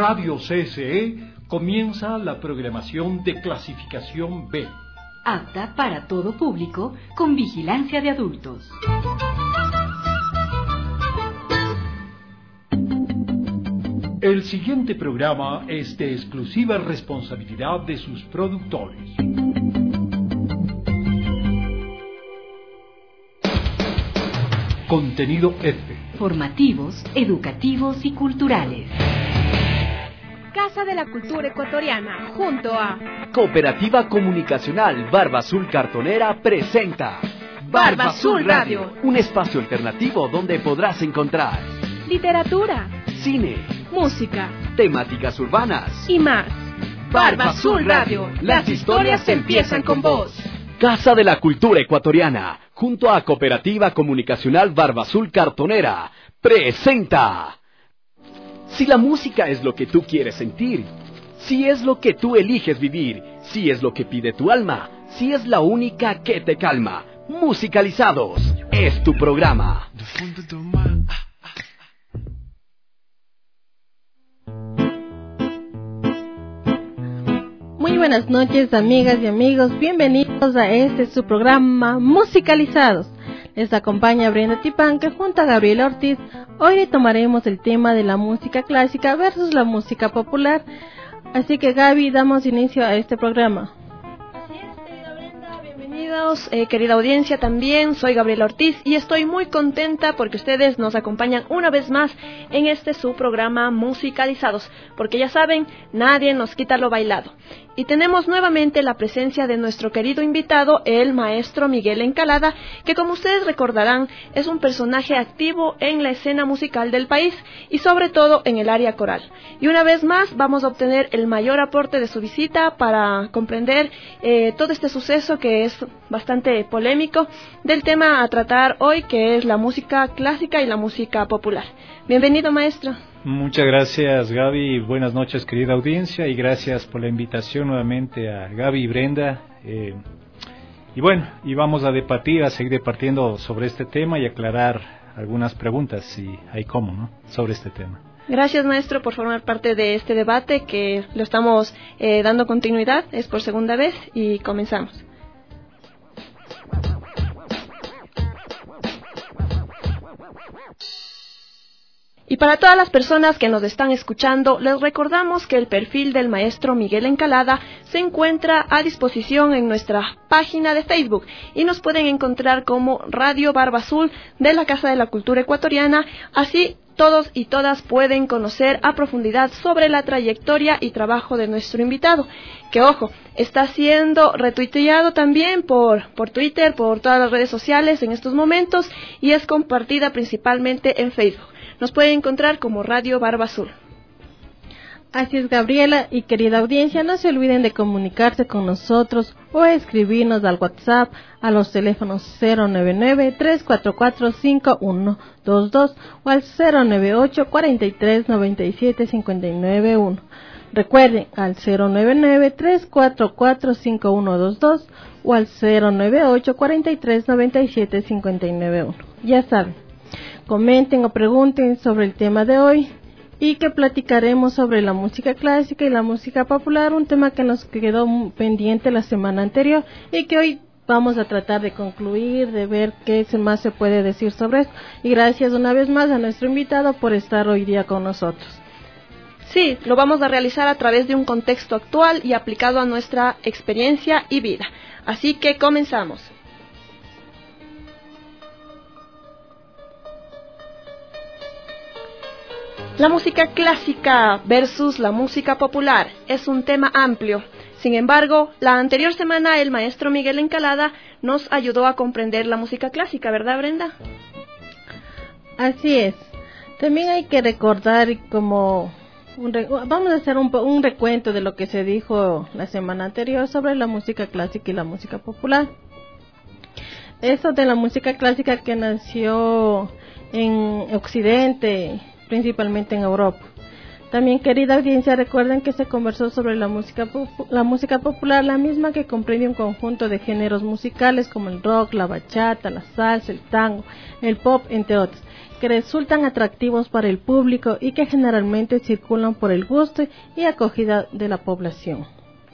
Radio CSE comienza la programación de clasificación B. Apta para todo público, con vigilancia de adultos. El siguiente programa es de exclusiva responsabilidad de sus productores. Contenido F. Formativos, educativos y culturales. Casa de la Cultura Ecuatoriana, junto a Cooperativa Comunicacional Barba Azul Cartonera presenta Barba Azul Radio, un espacio alternativo donde podrás encontrar literatura, cine, música, temáticas urbanas y más. Barba Azul Radio, las historias empiezan con vos. Casa de la Cultura Ecuatoriana, junto a Cooperativa Comunicacional Barba Azul Cartonera, presenta. Si la música es lo que tú quieres sentir, si es lo que tú eliges vivir, si es lo que pide tu alma, si es la única que te calma, Musicalizados es tu programa. Muy buenas noches, amigas y amigos, bienvenidos a su programa Musicalizados. Les acompaña Brenda Tipán, que junto a Gabriela Ortiz, hoy retomaremos el tema de la música clásica versus la música popular. Así que Gaby, damos inicio a este programa. Así es, querida Brenda, bienvenidos, querida audiencia también, soy Gabriela Ortiz y estoy muy contenta porque ustedes nos acompañan una vez más en su programa Musicalizados, porque ya saben, nadie nos quita lo bailado. Y tenemos nuevamente la presencia de nuestro querido invitado, el maestro Miguel Encalada, que como ustedes recordarán, es un personaje activo en la escena musical del país y sobre todo en el área coral. Y una vez más vamos a obtener el mayor aporte de su visita para comprender todo este suceso que es bastante polémico del tema a tratar hoy, que es la música clásica y la música popular. Bienvenido, maestro. Muchas gracias, Gaby. Buenas noches, querida audiencia, y gracias por la invitación nuevamente a Gaby y Brenda. Y vamos a debatir, a seguir debatiendo sobre este tema y aclarar algunas preguntas, si hay cómo, ¿no?, sobre este tema. Gracias, maestro, por formar parte de este debate que lo estamos dando continuidad, es por segunda vez, y comenzamos. Y para todas las personas que nos están escuchando, les recordamos que el perfil del maestro Miguel Encalada se encuentra a disposición en nuestra página de Facebook y nos pueden encontrar como Radio Barba Azul de la Casa de la Cultura Ecuatoriana. Así todos y todas pueden conocer a profundidad sobre la trayectoria y trabajo de nuestro invitado, que ojo, está siendo retuiteado también por Twitter, por todas las redes sociales en estos momentos, y es compartida principalmente en Facebook. Nos pueden encontrar como Radio Barba Azul. Así es, Gabriela, y querida audiencia, no se olviden de comunicarse con nosotros o escribirnos al WhatsApp a los teléfonos 099-344-5122 o al 098-4397-591. Recuerden, al 099-344-5122 o al 098-4397-591. Ya saben, comenten o pregunten sobre el tema de hoy, y que platicaremos sobre la música clásica y la música popular, un tema que nos quedó pendiente la semana anterior y que hoy vamos a tratar de concluir, de ver qué más se puede decir sobre esto. Y gracias una vez más a nuestro invitado por estar hoy día con nosotros. Sí, lo vamos a realizar a través de un contexto actual y aplicado a nuestra experiencia y vida. Así que comenzamos. La música clásica versus la música popular es un tema amplio. Sin embargo, la anterior semana el maestro Miguel Encalada nos ayudó a comprender la música clásica, ¿verdad, Brenda? Así es. También hay que recordar vamos a hacer un recuento de lo que se dijo la semana anterior sobre la música clásica y la música popular. Eso de la música clásica que nació en Occidente, principalmente en Europa. También, querida audiencia, recuerden que se conversó sobre la música popular, la misma que comprende un conjunto de géneros musicales como el rock, la bachata, la salsa, el tango, el pop, entre otros, que resultan atractivos para el público y que generalmente circulan por el gusto y acogida de la población.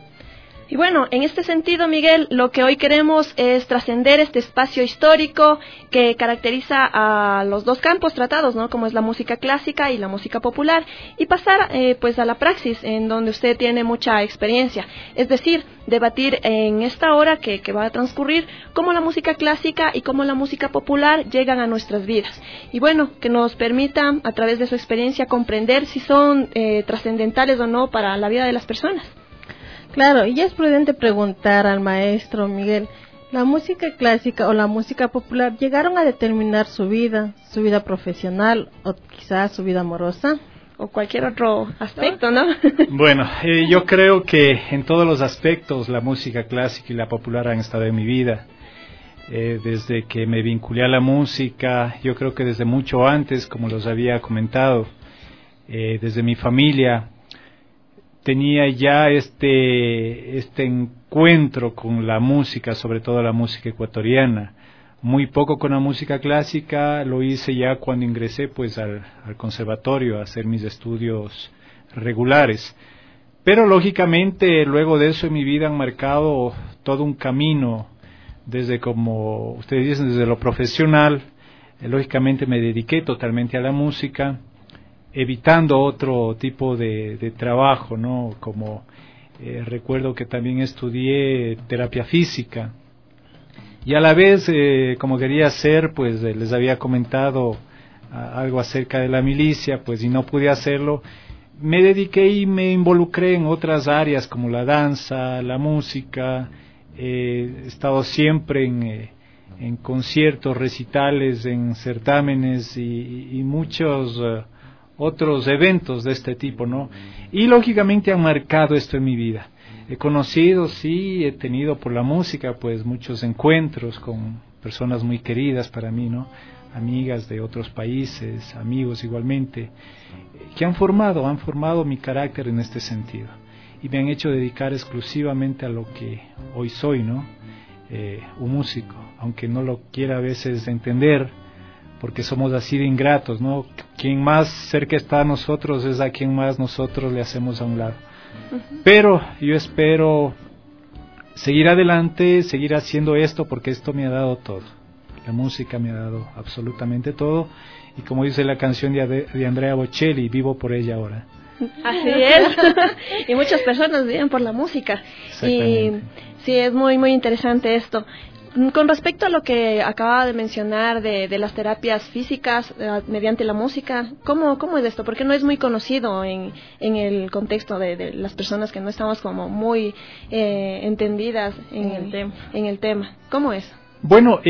Y bueno, en este sentido, Miguel, lo que hoy queremos es trascender este espacio histórico que caracteriza a los dos campos tratados, ¿no? Como es la música clásica y la música popular, y pasar pues a la praxis, en donde usted tiene mucha experiencia. Es decir, debatir en esta hora que va a transcurrir cómo la música clásica y cómo la música popular llegan a nuestras vidas. Y bueno, que nos permita, a través de su experiencia, comprender si son trascendentales o no para la vida de las personas. Claro, y es prudente preguntar al maestro Miguel, ¿la música clásica o la música popular llegaron a determinar su vida profesional o quizás su vida amorosa? O cualquier otro aspecto, ¿no? Bueno, yo creo que en todos los aspectos la música clásica y la popular han estado en mi vida. Desde que me vinculé a la música, yo creo que desde mucho antes, como los había comentado, desde mi familia, tenía ya este encuentro con la música, sobre todo la música ecuatoriana. Muy poco con la música clásica, lo hice ya cuando ingresé pues al conservatorio a hacer mis estudios regulares. Pero lógicamente luego de eso en mi vida han marcado todo un camino, desde, como ustedes dicen, desde lo profesional. Lógicamente me dediqué totalmente a la música, evitando otro tipo de trabajo, ¿no? Como recuerdo que también estudié terapia física y a la vez, como quería hacer, pues les había comentado algo acerca de la milicia, pues y no pude hacerlo, me dediqué y me involucré en otras áreas como la danza, la música. He estado siempre en conciertos, recitales, en certámenes y muchos otros eventos de este tipo, ¿no? Y lógicamente han marcado esto en mi vida. He conocido, sí, he tenido por la música, pues muchos encuentros con personas muy queridas para mí, ¿no? Amigas de otros países, amigos igualmente, que han formado mi carácter en este sentido. Y me han hecho dedicar exclusivamente a lo que hoy soy, ¿no? Un músico, aunque no lo quiera a veces entender, porque somos así de ingratos, ¿no? Quien más cerca está a nosotros es a quien más nosotros le hacemos a un lado. Uh-huh. Pero yo espero seguir adelante, seguir haciendo esto, porque esto me ha dado todo. La música me ha dado absolutamente todo, y como dice la canción de Andrea Bocelli, vivo por ella ahora. Así es. Y muchas personas viven por la música. Y sí, es muy, muy interesante esto. Con respecto a lo que acaba de mencionar de las terapias físicas mediante la música, ¿cómo es esto? Porque no es muy conocido en el contexto de las personas que no estamos como muy entendidas en el tema. ¿Cómo es? Bueno,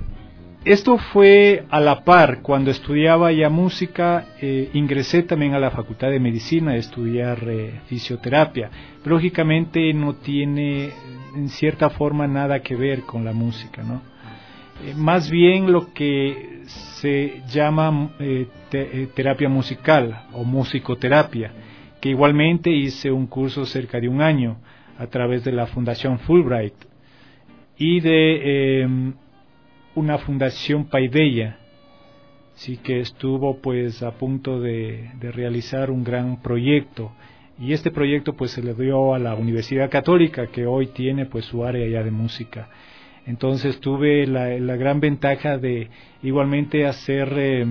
esto fue a la par. Cuando estudiaba ya música, ingresé también a la Facultad de Medicina a estudiar fisioterapia. Lógicamente no tiene en cierta forma nada que ver con la música, ¿no? Más bien lo que se llama terapia musical o musicoterapia, que igualmente hice un curso cerca de un año a través de la Fundación Fulbright y de una fundación Paideia, sí, que estuvo pues a punto de realizar un gran proyecto, y este proyecto pues se le dio a la Universidad Católica, que hoy tiene pues su área ya de música. Entonces tuve la gran ventaja de igualmente hacer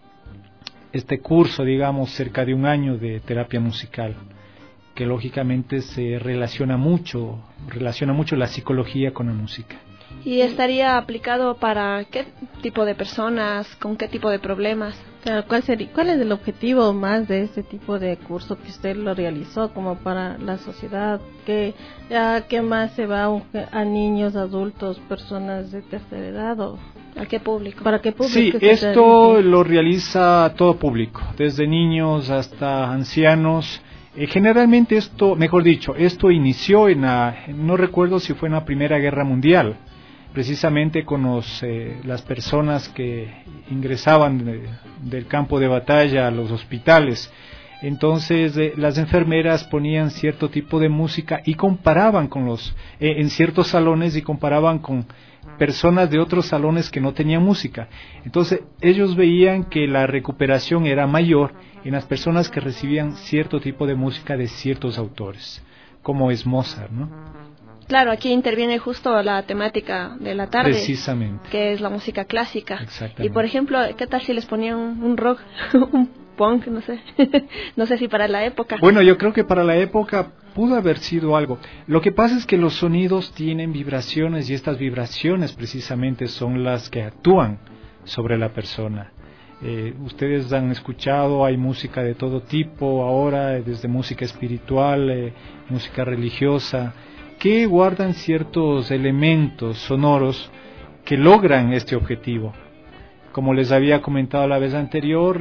este curso, digamos, cerca de un año de terapia musical, que lógicamente se relaciona mucho la psicología con la música. ¿Y estaría aplicado para qué tipo de personas, con qué tipo de problemas? Claro, ¿cuál es el objetivo más de este tipo de curso que usted lo realizó como para la sociedad? ¿Qué más se va a niños, adultos, personas de tercera edad o a qué público? ¿Para qué público? Sí, esto lo realiza todo público, desde niños hasta ancianos. Generalmente esto inició no recuerdo si fue en la Primera Guerra Mundial, precisamente con las personas que ingresaban del campo de batalla a los hospitales. Entonces las enfermeras ponían cierto tipo de música y comparaban con en ciertos salones y comparaban con personas de otros salones que no tenían música. Entonces ellos veían que la recuperación era mayor en las personas que recibían cierto tipo de música de ciertos autores, como es Mozart, ¿no? Claro, aquí interviene justo la temática de la tarde, precisamente, que es la música clásica. Exactamente. Y por ejemplo, ¿qué tal si les ponían un rock, un punk, no sé, no sé si para la época? Bueno, yo creo que para la época pudo haber sido algo. Lo que pasa es que los sonidos tienen vibraciones y estas vibraciones precisamente son las que actúan sobre la persona. Ustedes han escuchado, hay música de todo tipo ahora, desde música espiritual, música religiosa, que guardan ciertos elementos sonoros que logran este objetivo. Como les había comentado la vez anterior,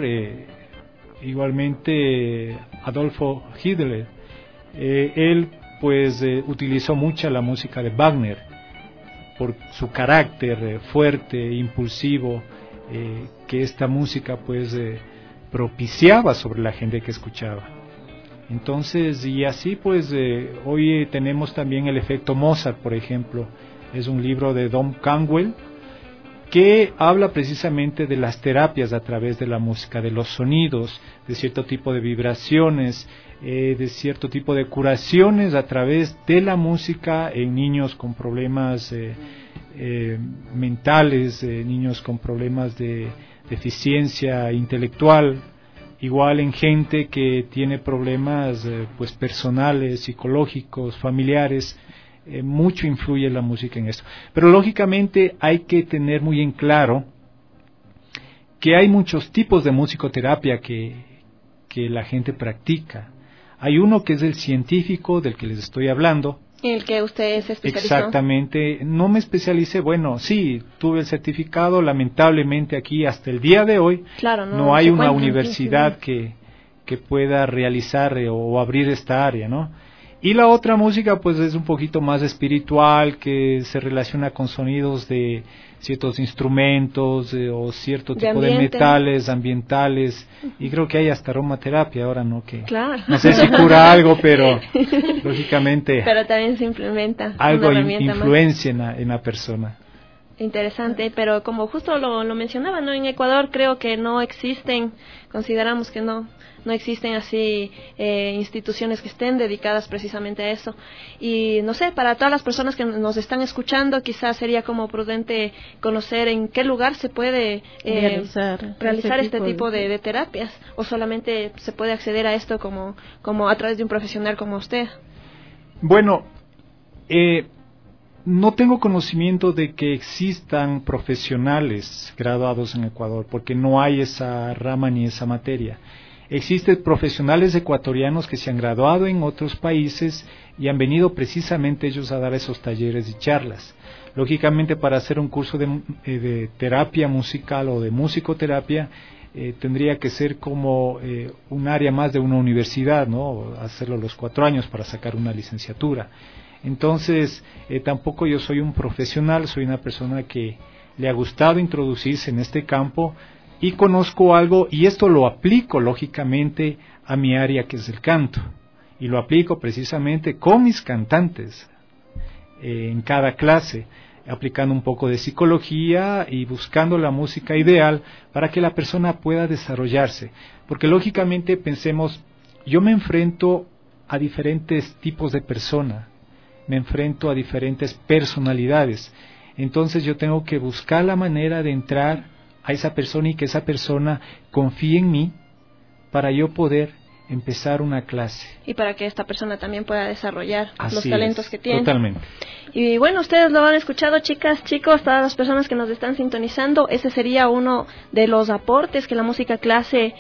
igualmente Adolfo Hitler, él pues utilizó mucha la música de Wagner por su carácter fuerte, impulsivo, que esta música pues propiciaba sobre la gente que escuchaba. Entonces, y así pues hoy tenemos también el efecto Mozart, por ejemplo. Es un libro de Don Canwell que habla precisamente de las terapias a través de la música, de los sonidos, de cierto tipo de vibraciones, de cierto tipo de curaciones a través de la música en niños con problemas mentales, niños con problemas de deficiencia intelectual, igual en gente que tiene problemas pues personales, psicológicos, familiares. Mucho influye la música en esto, pero lógicamente hay que tener muy en claro que hay muchos tipos de musicoterapia que la gente practica. Hay uno que es el científico del que les estoy hablando, en el que usted se especializó. Exactamente, no me especialicé, bueno, sí, tuve el certificado, lamentablemente aquí hasta el día de hoy claro, no hay una universidad que pueda realizar o abrir esta área, ¿no? Y la otra música pues es un poquito más espiritual, que se relaciona con sonidos de ciertos instrumentos o cierto tipo de metales ambientales, y creo que hay hasta aromaterapia ahora, ¿no? Que claro. No sé si cura algo, pero lógicamente pero también se implementa algo influencia en la persona. Interesante, pero como justo lo mencionaba, ¿no? En Ecuador creo que no existen, consideramos que no existen así instituciones que estén dedicadas precisamente a eso. Y no sé, para todas las personas que nos están escuchando, quizás sería como prudente conocer en qué lugar se puede realizar este tipo de terapias, o solamente se puede acceder a esto como a través de un profesional como usted. Bueno, no tengo conocimiento de que existan profesionales graduados en Ecuador, porque no hay esa rama ni esa materia. Existen profesionales ecuatorianos que se han graduado en otros países y han venido precisamente ellos a dar esos talleres y charlas. Lógicamente, para hacer un curso de terapia musical o de musicoterapia, tendría que ser como un área más de una universidad, ¿no? Hacerlo los 4 años para sacar una licenciatura. Entonces, tampoco yo soy un profesional, soy una persona que le ha gustado introducirse en este campo y conozco algo, y esto lo aplico lógicamente a mi área, que es el canto, y lo aplico precisamente con mis cantantes en cada clase, aplicando un poco de psicología y buscando la música ideal para que la persona pueda desarrollarse, porque lógicamente pensemos, yo me enfrento a diferentes tipos de personas, me enfrento a diferentes personalidades, entonces yo tengo que buscar la manera de entrar a esa persona y que esa persona confíe en mí para yo poder empezar una clase. Y para que esta persona también pueda desarrollar los talentos que tiene. Totalmente. Y bueno, ustedes lo han escuchado, chicas, chicos, todas las personas que nos están sintonizando, ese sería uno de los aportes que la música clásica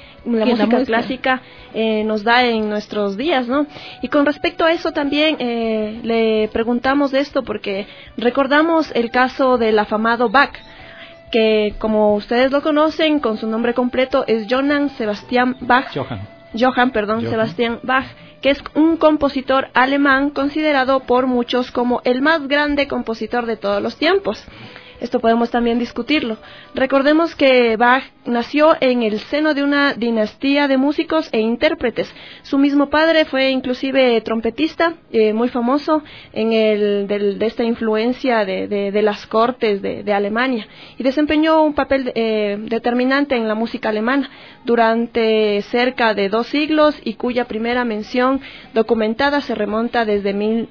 nos da en nuestros días, ¿no? Y con respecto a eso también le preguntamos de esto porque recordamos el caso del afamado Bach, que como ustedes lo conocen, con su nombre completo es Johann Sebastian Bach. Johann Sebastian Bach, que es un compositor alemán considerado por muchos como el más grande compositor de todos los tiempos. Esto podemos también discutirlo. Recordemos que Bach nació en el seno de una dinastía de músicos e intérpretes. Su mismo padre fue inclusive trompetista, muy famoso de esta influencia de las cortes de Alemania, y desempeñó un papel determinante en la música alemana durante cerca de 2 siglos, y cuya primera mención documentada se remonta desde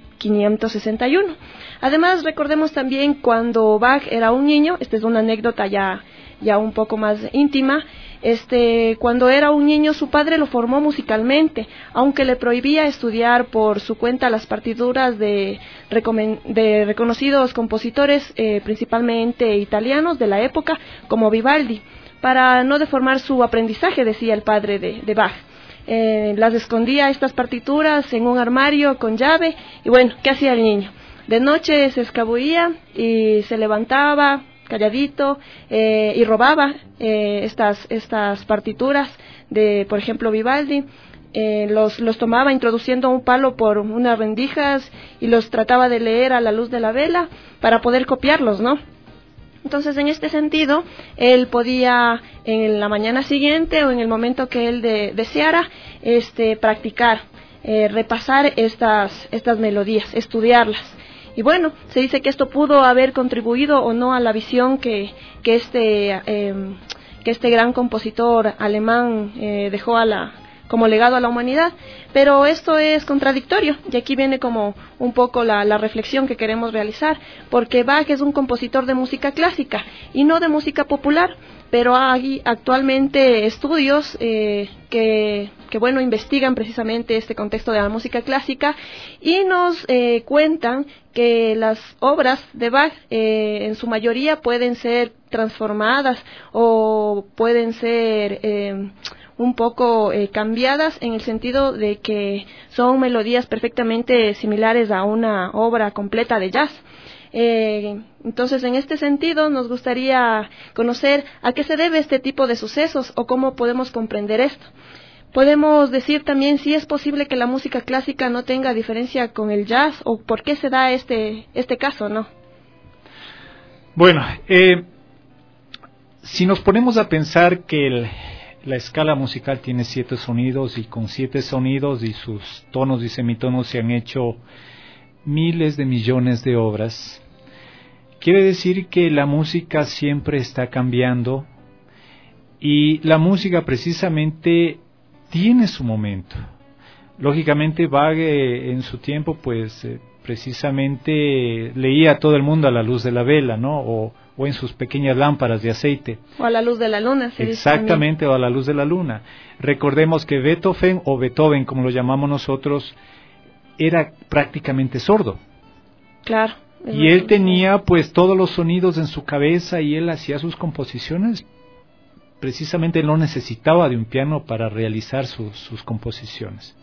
1561. Además, recordemos también cuando Bach era un niño, esta es una anécdota ya un poco más íntima. Cuando era un niño, su padre lo formó musicalmente, aunque le prohibía estudiar por su cuenta las partituras de reconocidos compositores, principalmente italianos de la época, como Vivaldi, para no deformar su aprendizaje, decía el padre de Bach. Las escondía estas partituras en un armario con llave, y bueno, ¿qué hacía el niño? De noche se escabullía y se levantaba calladito y robaba estas partituras de, por ejemplo, Vivaldi. Los tomaba introduciendo un palo por unas rendijas y los trataba de leer a la luz de la vela para poder copiarlos, ¿no? Entonces, en este sentido, él podía en la mañana siguiente o en el momento que él deseara practicar, repasar estas melodías, estudiarlas. Y bueno, se dice que esto pudo haber contribuido o no a la visión que este gran compositor alemán dejó como legado a la humanidad, pero esto es contradictorio, y aquí viene como un poco la reflexión que queremos realizar, porque Bach es un compositor de música clásica y no de música popular, pero hay actualmente estudios que investigan precisamente este contexto de la música clásica, y nos cuentan que las obras de Bach en su mayoría pueden ser transformadas o pueden ser un poco cambiadas, en el sentido de que son melodías perfectamente similares a una obra completa de jazz. Entonces, en este sentido, nos gustaría conocer a qué se debe este tipo de sucesos o cómo podemos comprender esto. Podemos decir también si es posible que la música clásica no tenga diferencia con el jazz, o por qué se da este caso, ¿no? Bueno, si nos ponemos a pensar que la escala musical tiene 7 sonidos, y con 7 sonidos y sus tonos y semitonos se han hecho miles de millones de obras, quiere decir que la música siempre está cambiando, y la música precisamente tiene su momento. Lógicamente Bach en su tiempo pues precisamente leía a todo el mundo a la luz de la vela, ¿no? O en sus pequeñas lámparas de aceite. O a la luz de la luna. Exactamente, o a la luz de la luna. Recordemos que Beethoven, como lo llamamos nosotros, era prácticamente sordo. Claro. Y él tenía pues todos los sonidos en su cabeza, y él hacía sus composiciones. Precisamente él no necesitaba de un piano para realizar sus composiciones.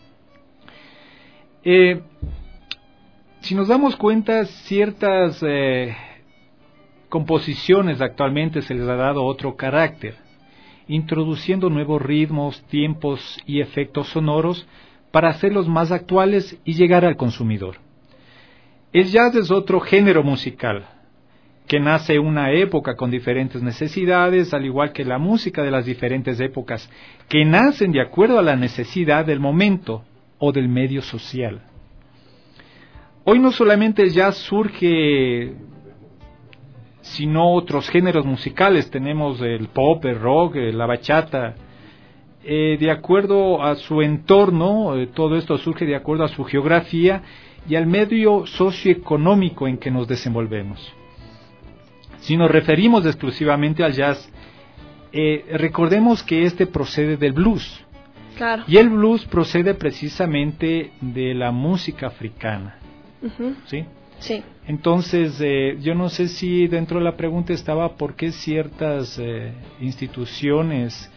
Si nos damos cuenta, ciertas composiciones actualmente se les ha dado otro carácter, introduciendo nuevos ritmos, tiempos y efectos sonoros para hacerlos más actuales y llegar al consumidor. El jazz es otro género musical que nace en una época con diferentes necesidades, al igual que la música de las diferentes épocas, que nacen de acuerdo a la necesidad del momento o del medio social. Hoy no solamente el jazz surge, sino otros géneros musicales. Tenemos el pop, el rock, la bachata. De acuerdo a su entorno, todo esto surge de acuerdo a su geografía y al medio socioeconómico en que nos desenvolvemos. Si nos referimos exclusivamente al jazz, recordemos que este procede del blues. Claro. Y el blues procede precisamente de la música africana. Uh-huh. ¿Sí? Sí. Entonces, yo no sé si dentro de la pregunta estaba por qué ciertas instituciones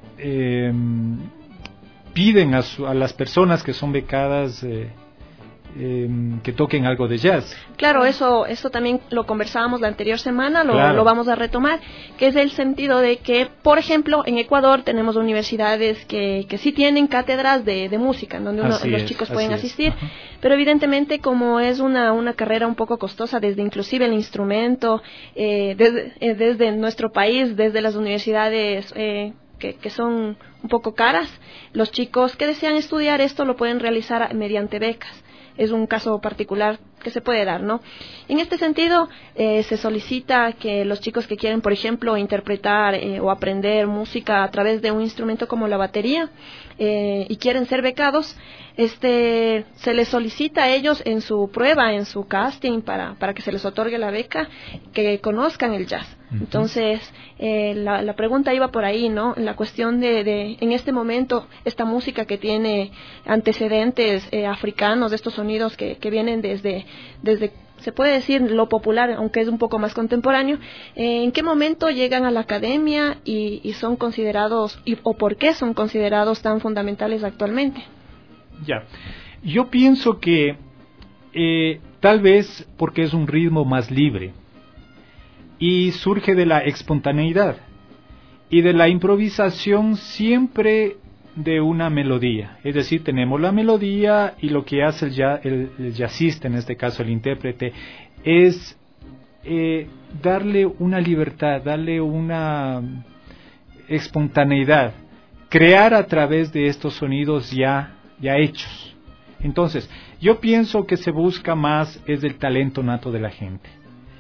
piden a las personas que son becadas que toquen algo de jazz. Claro, eso también lo conversábamos la anterior semana, lo vamos a retomar, que es el sentido de que, por ejemplo, en Ecuador tenemos universidades que sí tienen cátedras de música, donde los chicos pueden asistir, pero evidentemente como es una carrera un poco costosa, desde inclusive el instrumento, desde nuestro país, desde las universidades que son un poco caras, los chicos que desean estudiar esto lo pueden realizar mediante becas. Es un caso particular que se puede dar, ¿no? En este sentido, se solicita que los chicos que quieren, por ejemplo, interpretar o aprender música a través de un instrumento como la batería y quieren ser becados, se les solicita a ellos en su prueba, en su casting, para que se les otorgue la beca, que conozcan el jazz. Entonces, la pregunta iba por ahí, ¿no? La cuestión de en este momento, esta música que tiene antecedentes africanos, de estos sonidos que vienen desde, se puede decir, lo popular, aunque es un poco más contemporáneo, ¿en qué momento llegan a la academia y son considerados, o por qué son considerados tan fundamentales actualmente? Ya, yo pienso que tal vez porque es un ritmo más libre y surge de la espontaneidad y de la improvisación siempre de una melodía, es decir, tenemos la melodía y lo que hace el jazzista, en este caso el intérprete, es darle una libertad, darle una espontaneidad, crear a través de estos sonidos ya hechos. Entonces, yo pienso que se busca más es el talento nato de la gente.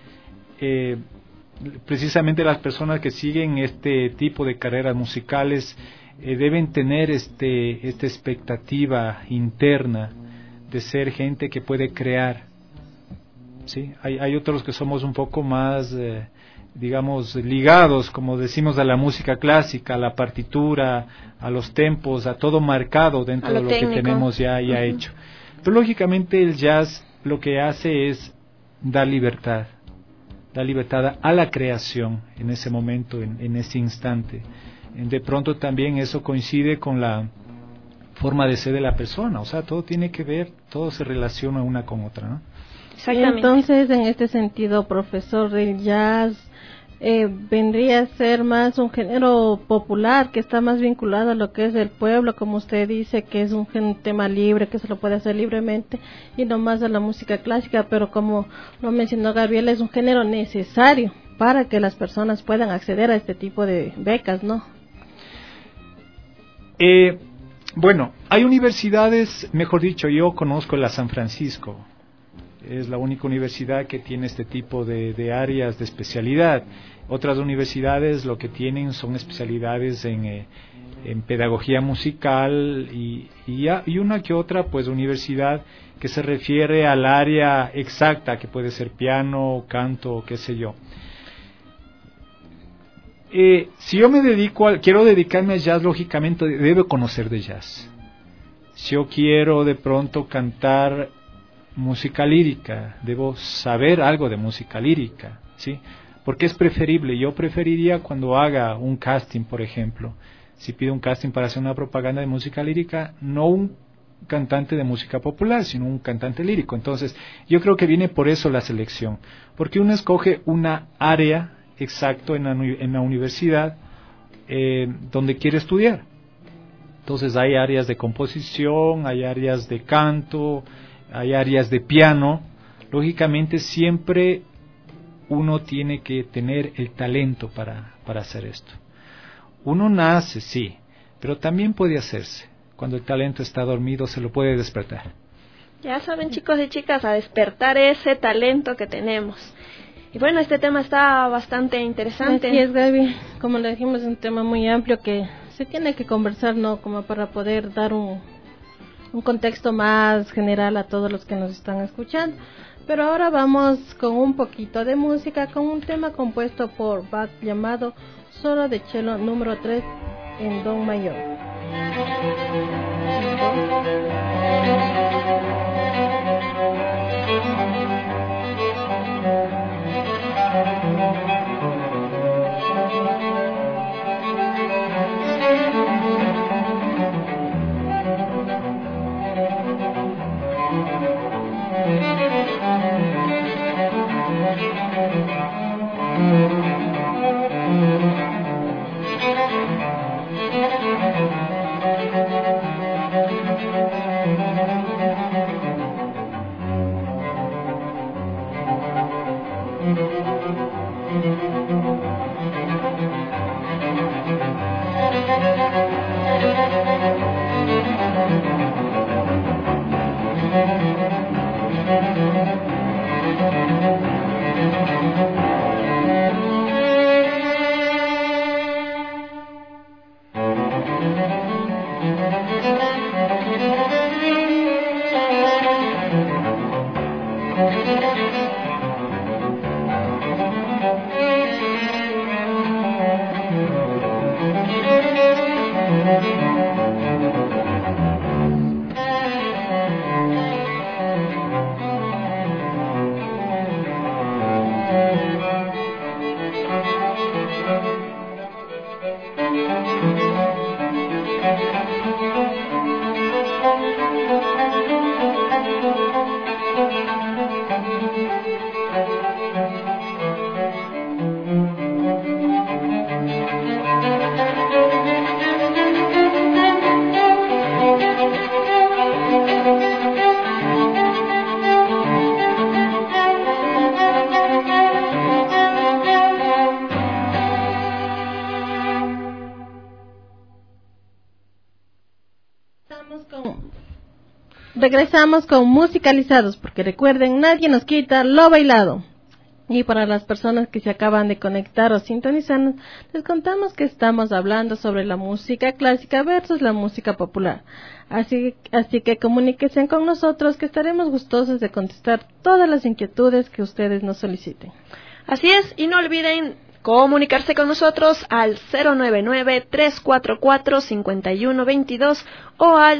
Precisamente las personas que siguen este tipo de carreras musicales deben tener esta expectativa interna de ser gente que puede crear, ¿sí? Hay otros que somos un poco más, digamos, ligados, como decimos, a la música clásica, a la partitura, a los tempos, a todo marcado dentro de lo técnico que tenemos ya hecho. Pero lógicamente el jazz lo que hace es dar libertad a la creación en ese momento, en ese instante. De pronto también eso coincide con la forma de ser de la persona, o sea, todo tiene que ver, todo se relaciona una con otra, ¿no? Exactamente. Entonces, en este sentido, profesor, el jazz vendría a ser más un género popular que está más vinculado a lo que es el pueblo, como usted dice, que es un tema libre, que se lo puede hacer libremente, y no más a la música clásica, pero como lo mencionó Gabriel, es un género necesario para que las personas puedan acceder a este tipo de becas, ¿no? Bueno, hay universidades, mejor dicho, yo conozco la San Francisco, es la única universidad que tiene este tipo de áreas de especialidad. Otras universidades lo que tienen son especialidades en pedagogía musical y una que otra pues universidad que se refiere al área exacta, que puede ser piano, canto, qué sé yo. Si yo quiero dedicarme al jazz, lógicamente debo conocer de jazz. Si yo quiero de pronto cantar música lírica, debo saber algo de música lírica, ¿sí? Porque es preferible, yo preferiría cuando haga un casting, por ejemplo, si pido un casting para hacer una propaganda de música lírica, no un cantante de música popular, sino un cantante lírico. Entonces, yo creo que viene por eso la selección, porque uno escoge una área exacto en la universidad donde quiere estudiar. Entonces hay áreas de composición, hay áreas de canto, hay áreas de piano. Lógicamente siempre uno tiene que tener el talento para hacer esto. Uno nace, sí, pero también puede hacerse. Cuando el talento está dormido se lo puede despertar. Ya saben, chicos y chicas, a despertar ese talento que tenemos. Y bueno, este tema está bastante interesante. Así es, Gaby. Como le dijimos, es un tema muy amplio que se tiene que conversar, ¿no? Como para poder dar un contexto más general a todos los que nos están escuchando. Pero ahora vamos con un poquito de música, con un tema compuesto por Bach llamado Solo de Cello número 3 en Do mayor. Regresamos con Musicalizados, porque recuerden, nadie nos quita lo bailado. Y para las personas que se acaban de conectar o sintonizar, les contamos que estamos hablando sobre la música clásica versus la música popular. Así que comuníquense con nosotros, que estaremos gustosos de contestar todas las inquietudes que ustedes nos soliciten. Así es, y no olviden comunicarse con nosotros al 099-344-5122 o al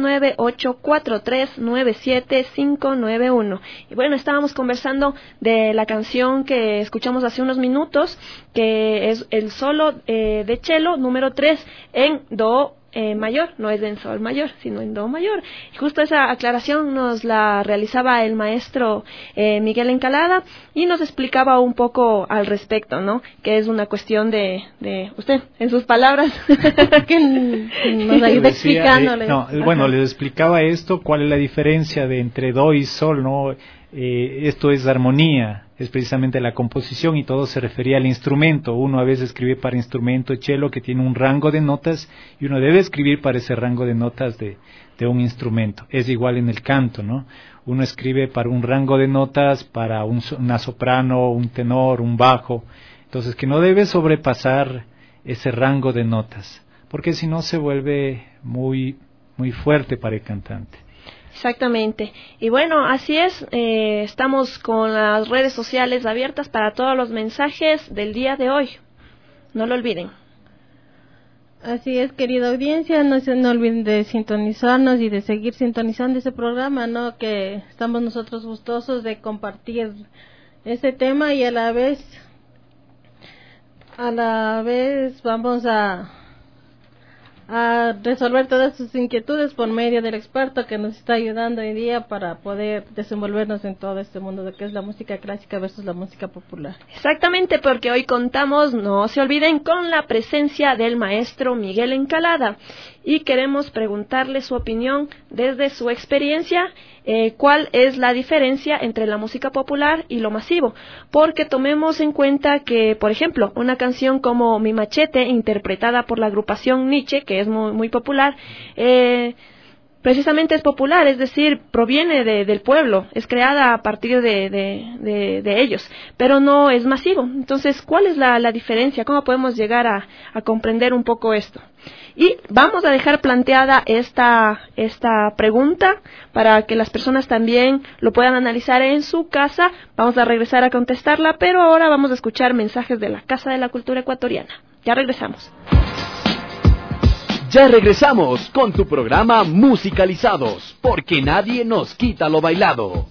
0984397-591. Y bueno, estábamos conversando de la canción que escuchamos hace unos minutos, que es el solo de cello número 3 en do mayor, no es en sol mayor, sino en do mayor. Y justo esa aclaración nos la realizaba el maestro Miguel Encalada y nos explicaba un poco al respecto, ¿no? Que es una cuestión de usted, en sus palabras, que nos ayuda explicándole. Bueno, les explicaba esto, cuál es la diferencia de entre do y sol, ¿no? Esto es armonía, es precisamente la composición, y todo se refería al instrumento. Uno a veces escribe para instrumento cello, que tiene un rango de notas, y uno debe escribir para ese rango de notas de un instrumento. Es igual en el canto, ¿no? Uno escribe para un rango de notas, para una soprano, un tenor, un bajo. Entonces, que no debe sobrepasar ese rango de notas, porque si no se vuelve muy, muy fuerte para el cantante. Exactamente. Y bueno, así es, estamos con las redes sociales abiertas para todos los mensajes del día de hoy. No lo olviden. Así es, querida audiencia, no olviden de sintonizarnos y de seguir sintonizando ese programa, ¿no? Que estamos nosotros gustosos de compartir este tema, y a la vez vamos a resolver todas sus inquietudes por medio del experto que nos está ayudando hoy día para poder desenvolvernos en todo este mundo de que es la música clásica versus la música popular. Exactamente, porque hoy contamos, no se olviden, con la presencia del maestro Miguel Encalada, y queremos preguntarle su opinión desde su experiencia, cuál es la diferencia entre la música popular y lo masivo, porque tomemos en cuenta que, por ejemplo, una canción como Mi Machete, interpretada por la agrupación Nietzsche, que es muy, muy popular, precisamente es popular, es decir, proviene del pueblo, es creada a partir de ellos, pero no es masivo. Entonces, ¿cuál es la diferencia? ¿Cómo podemos llegar a comprender un poco esto? Y vamos a dejar planteada esta pregunta para que las personas también lo puedan analizar en su casa. Vamos a regresar a contestarla, pero ahora vamos a escuchar mensajes de la Casa de la Cultura Ecuatoriana. Ya regresamos. Ya regresamos con tu programa Musicalizados, porque nadie nos quita lo bailado.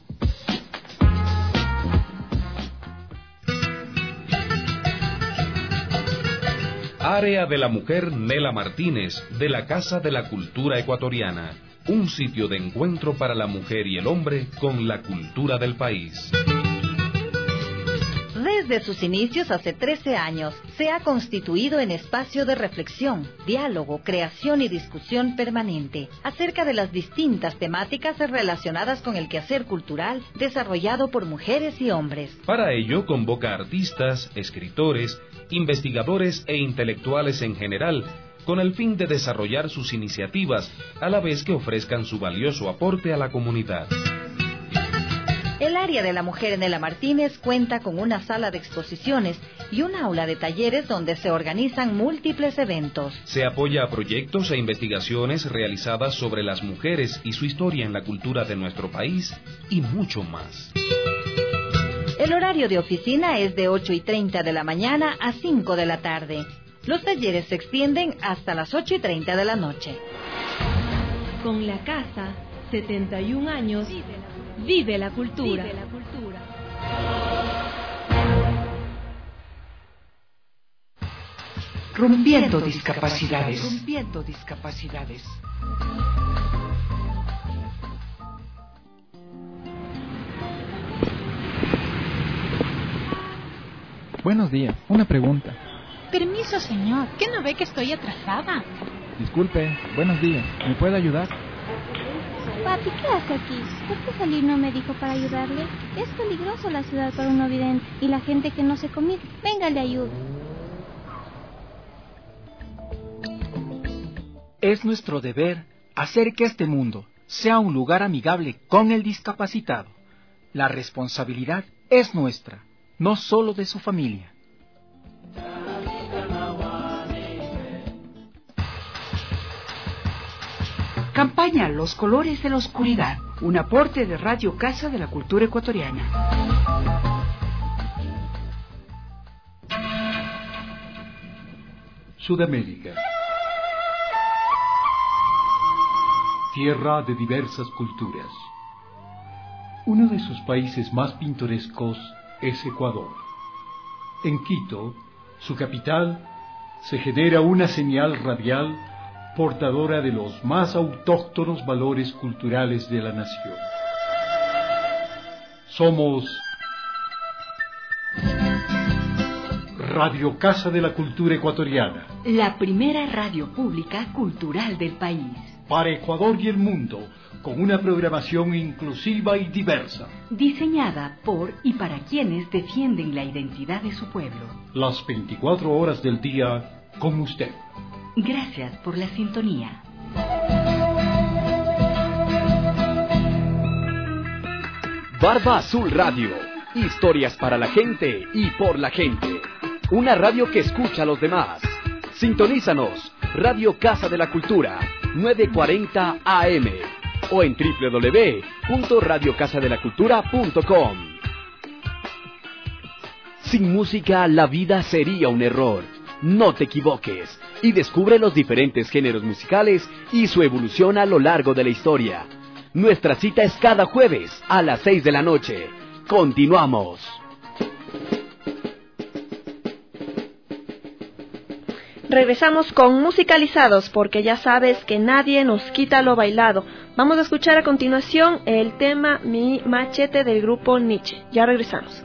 Área de la Mujer Nela Martínez, de la Casa de la Cultura Ecuatoriana. Un sitio de encuentro para la mujer y el hombre con la cultura del país. Desde Desde sus inicios hace 13 años, se ha constituido en espacio de reflexión, diálogo, creación y discusión permanente acerca de las distintas temáticas relacionadas con el quehacer cultural desarrollado por mujeres y hombres. Para ello, convoca artistas, escritores, investigadores e intelectuales en general, con el fin de desarrollar sus iniciativas, a la vez que ofrezcan su valioso aporte a la comunidad. El área de la mujer Nela Martínez cuenta con una sala de exposiciones y un aula de talleres donde se organizan múltiples eventos. Se apoya a proyectos e investigaciones realizadas sobre las mujeres y su historia en la cultura de nuestro país y mucho más. El horario de oficina es de 8:30 de la mañana a 5 de la tarde. Los talleres se extienden hasta las 8:30 de la noche. Con la casa, 71 años, vive la cultura. Rompiendo discapacidades. Buenos días, una pregunta. Permiso, señor. ¿Qué no ve que estoy atrasada? Disculpe, buenos días. ¿Me puede ayudar? Papi, ¿qué hace aquí? ¿Por qué salir no me dijo para ayudarle? Es peligroso la ciudad para un no vidente y la gente que no se comunica. Venga, le ayudo. Es nuestro deber hacer que este mundo sea un lugar amigable con el discapacitado. La responsabilidad es nuestra, no solo de su familia. Campaña Los Colores de la Oscuridad, un aporte de Radio Casa de la Cultura Ecuatoriana. Sudamérica. Tierra de diversas culturas. Uno de sus países más pintorescos es Ecuador. En Quito, su capital, se genera una señal radial portadora de los más autóctonos valores culturales de la nación. Somos Radio Casa de la Cultura Ecuatoriana, la primera radio pública cultural del país. Para Ecuador y el mundo, con una programación inclusiva y diversa. Diseñada por y para quienes defienden la identidad de su pueblo. Las 24 horas del día con usted. Gracias por la sintonía. Barba Azul Radio. Historias para la gente y por la gente. Una radio que escucha a los demás. Sintonízanos. Radio Casa de la Cultura, 940 AM. O en www.radiocasadelacultura.com. Sin música, la vida sería un error. No te equivoques y descubre los diferentes géneros musicales y su evolución a lo largo de la historia. Nuestra cita es cada jueves a las 6 de la noche. Continuamos. Regresamos con Musicalizados, porque ya sabes que nadie nos quita lo bailado. Vamos a escuchar a continuación el tema Mi Machete del grupo Nietzsche. Ya regresamos.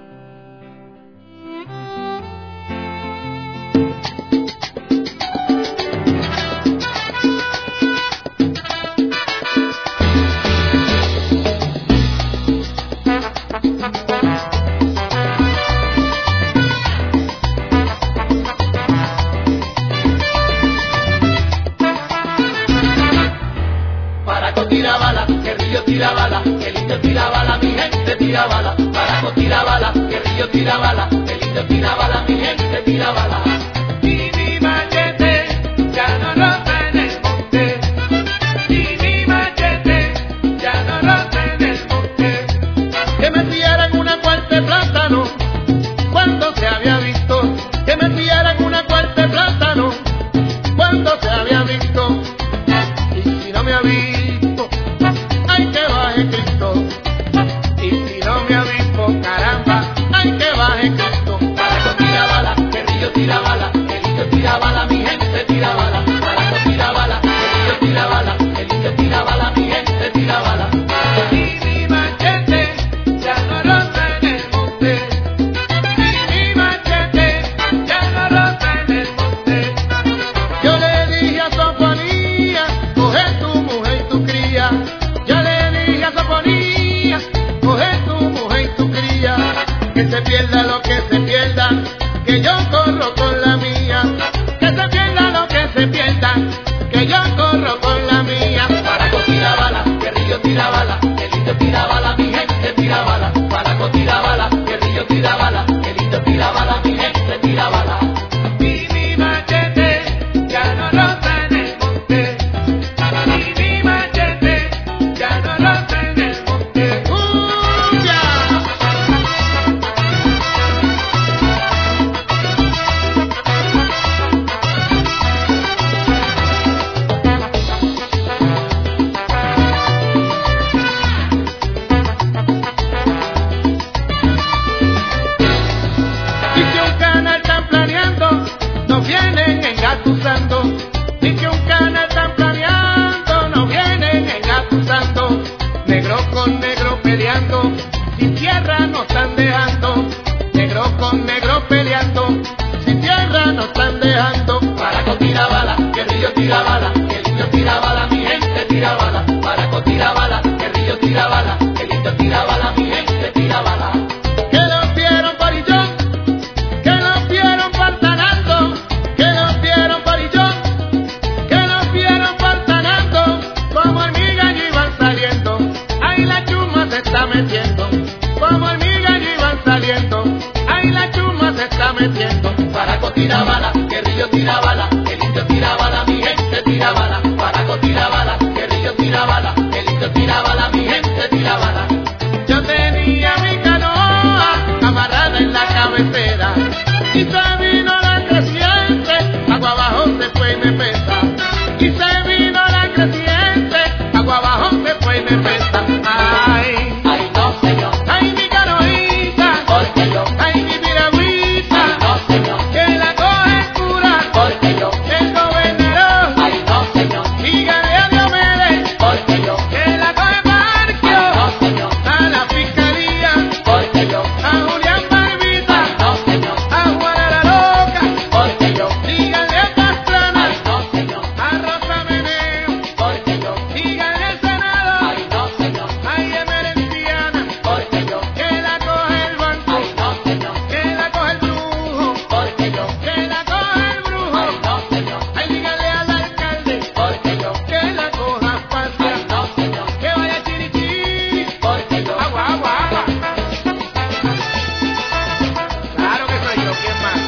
Tira bala, que Río tira bala, el indio tira bala, mi gente tira bala. Paraco tira bala, que Río tira bala, el indio tira bala, mi gente tira bala. Y mi machete ya no rota en el monte. Y mi machete ya no rota en el monte. Que me pillaran una cuarta de plátano cuando se había visto. Que me pillaran una cuarta de plátano cuando se había visto. Y si no me ha visto, ay que baje Cristo, y si no me avispo, caramba, ay que baje Cristo. Paraco tira bala, que Río tira bala, el indio tira bala, mi gente tira bala. Paraco tira bala, que Río tira bala, el indio tira bala, mi gente tira bala. Y mi machete ya no rota en el monte, y mi que se pierda lo que se pierda, que yo corro con la mía, que se pierda lo que se pierda, que yo corro con la mía. Paraco tira bala, guerrillo tira bala, el indio tira bala, mi gente tira bala. Paraco tira bala, guerrillo tira bala, el indio tira bala, mi gente tira bala. Y mi machete ya no lo trae en el monte, y mi machete ya no lo trae en el monte. Y que un canal están planeando, no vienen engatusando, negro con negro peleando, sin tierra nos están dejando, negro con negro peleando, sin tierra nos están dejando. Paraco tira bala, guerrillo tira bala, el indio tira bala, mi gente tira bala. Paraco tira bala, guerrillo tira bala, el indio tira bala, mi gente tira bala. Que los vieron parillón, que los vieron partanando, que los vieron parillón, que los vieron partanando, como hormigas y iban saliendo, ahí la chuma se está metiendo, como hormigas y iban saliendo, ahí la chuma se está metiendo. Paraco tira bala, guerrillo tira bala, el indio tira bala, mi gente tira bala. Paraco tira bala, guerrillo tira bala, el indio tira bala, mi gente tira bala. Yo tenía mi canoa amarrada en la cabecera, y se vino la creciente, agua abajo se fue y me pesa. Y se vino la creciente, agua abajo se fue y me pesa. Ay, ay no señor, ay mi canoita, porque yo, ay mi piragüita, ay no señor, que la coge cura, porque yo, el gobernador, ay no señor, dígale a Diomedes, porque yo, que la coge Parquio, ay no señor, a la fiscalía, porque yo, a Julián Barbita, ay no señor, a Juana la Loca, porque yo, dígale a Pastrana, ay no señor, a Rosa Meneo, porque yo, dígale al Senado, ay no señor, ay Emerenciana, porque yo, que la coge el banco, ay no señor, que la coge el brujo, porque yo, que la coge el brujo, ay no señor, ay dígale al alcalde, porque yo, que la coja Pancia, ay no señor, que vaya Chirichí, porque yo, agua, agua, agua. Claro que soy yo, ¿quién más?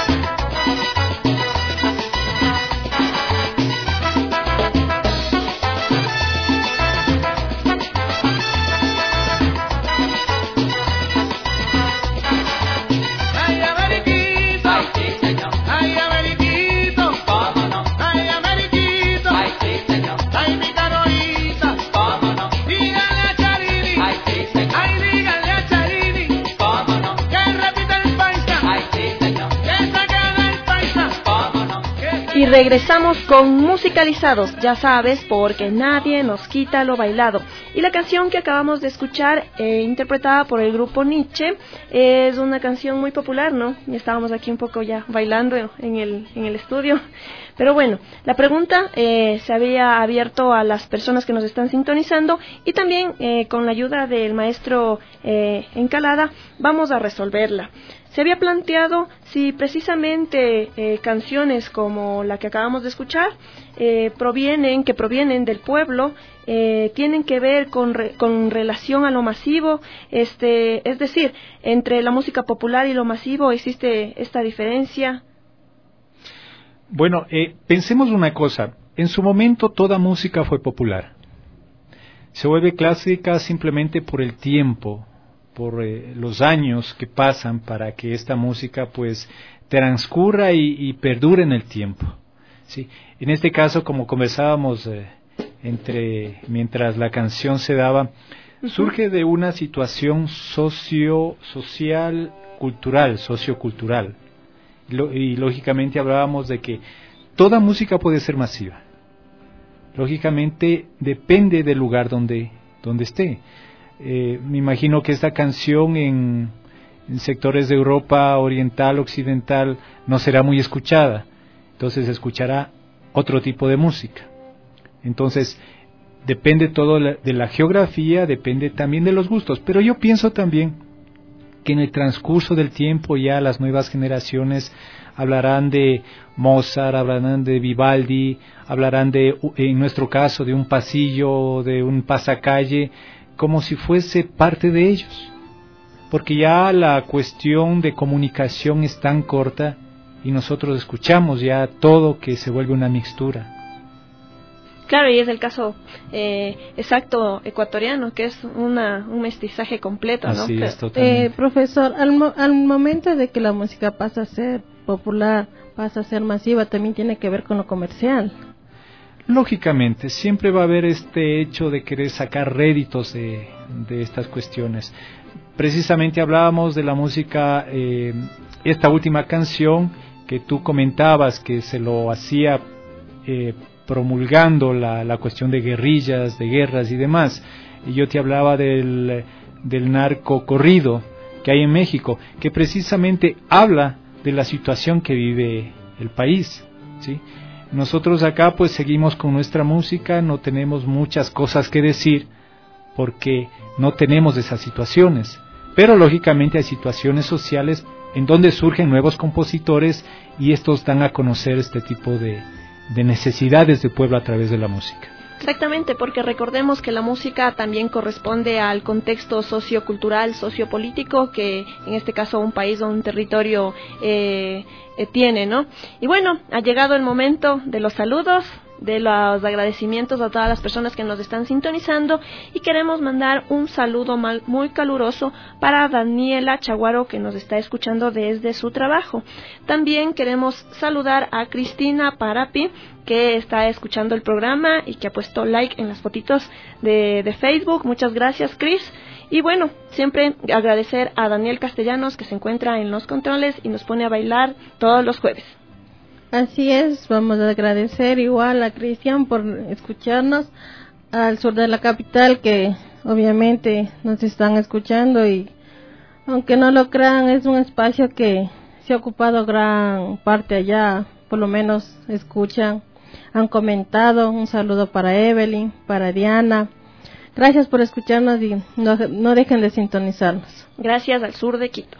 Ay, Ameriquito, ay sí señor, ay Ameriquito, cómo no, ay Ameriquito, ay sí señor, ay mi canoita, cómo no, dígale a Charini, ay sí señor, ay dígale a Charini, cómo no, que repita el paisa, ay sí señor, que se quede el paisa, cómo no, que Y regresamos con Musicalizados, ya sabes, porque nadie nos quita lo bailado. Y la canción que acabamos de escuchar, interpretada por el grupo Nietzsche, es una canción muy popular, ¿no? Y estábamos aquí un poco ya bailando en el estudio. Pero bueno, la pregunta se había abierto a las personas que nos están sintonizando y también con la ayuda del maestro Encalada vamos a resolverla. Se había planteado si precisamente canciones como la que acabamos de escuchar que provienen del pueblo, tienen que ver con relación a lo masivo, es decir, entre la música popular y lo masivo existe esta diferencia. Bueno, pensemos una cosa, en su momento toda música fue popular, se vuelve clásica simplemente por el tiempo, por los años que pasan para que esta música pues transcurra y perdure en el tiempo, ¿sí? En este caso, como conversábamos mientras la canción se daba, surge de una situación sociocultural, y lógicamente hablábamos de que toda música puede ser masiva, lógicamente depende del lugar donde esté. Me imagino que esta canción en sectores de Europa oriental, occidental, no será muy escuchada, entonces se escuchará otro tipo de música. Entonces depende todo de la geografía, depende también de los gustos, pero yo pienso también que en el transcurso del tiempo ya las nuevas generaciones hablarán de Mozart, hablarán de Vivaldi, hablarán de, en nuestro caso, de un pasillo, de un pasacalle, como si fuese parte de ellos. Porque ya la cuestión de comunicación es tan corta y nosotros escuchamos ya todo que se vuelve una mixtura. Claro, y es el caso exacto ecuatoriano, que es un mestizaje completo, ¿no? Así es, totalmente. Profesor, al momento de que la música pasa a ser popular, pasa a ser masiva, también tiene que ver con lo comercial. Lógicamente, siempre va a haber este hecho de querer sacar réditos de estas cuestiones. Precisamente hablábamos de la música, esta última canción que tú comentabas, que se lo hacía promulgando la cuestión de guerrillas, de guerras y demás. Y yo te hablaba del narco corrido que hay en México, que precisamente habla de la situación que vive el país, ¿sí? Nosotros acá pues seguimos con nuestra música, no tenemos muchas cosas que decir porque no tenemos esas situaciones, pero lógicamente hay situaciones sociales en donde surgen nuevos compositores y estos dan a conocer este tipo de necesidades del pueblo a través de la música. Exactamente, porque recordemos que la música también corresponde al contexto sociocultural, sociopolítico que en este caso un país o un territorio tiene, ¿no? Y bueno, ha llegado el momento de los saludos, de los agradecimientos a todas las personas que nos están sintonizando y queremos mandar un saludo muy caluroso para Daniela Chaguaro, que nos está escuchando desde su trabajo. También queremos saludar a Cristina Parapi, que está escuchando el programa y que ha puesto like en las fotitos de Facebook. Muchas gracias, Cris. Y bueno, siempre agradecer a Daniel Castellanos, que se encuentra en los controles y nos pone a bailar todos los jueves. Así es, vamos a agradecer igual a Cristian por escucharnos, al sur de la capital que obviamente nos están escuchando y aunque no lo crean es un espacio que se ha ocupado gran parte allá, por lo menos escuchan, han comentado. Un saludo para Evelyn, para Diana. Gracias por escucharnos y no dejen de sintonizarnos. Gracias al sur de Quito.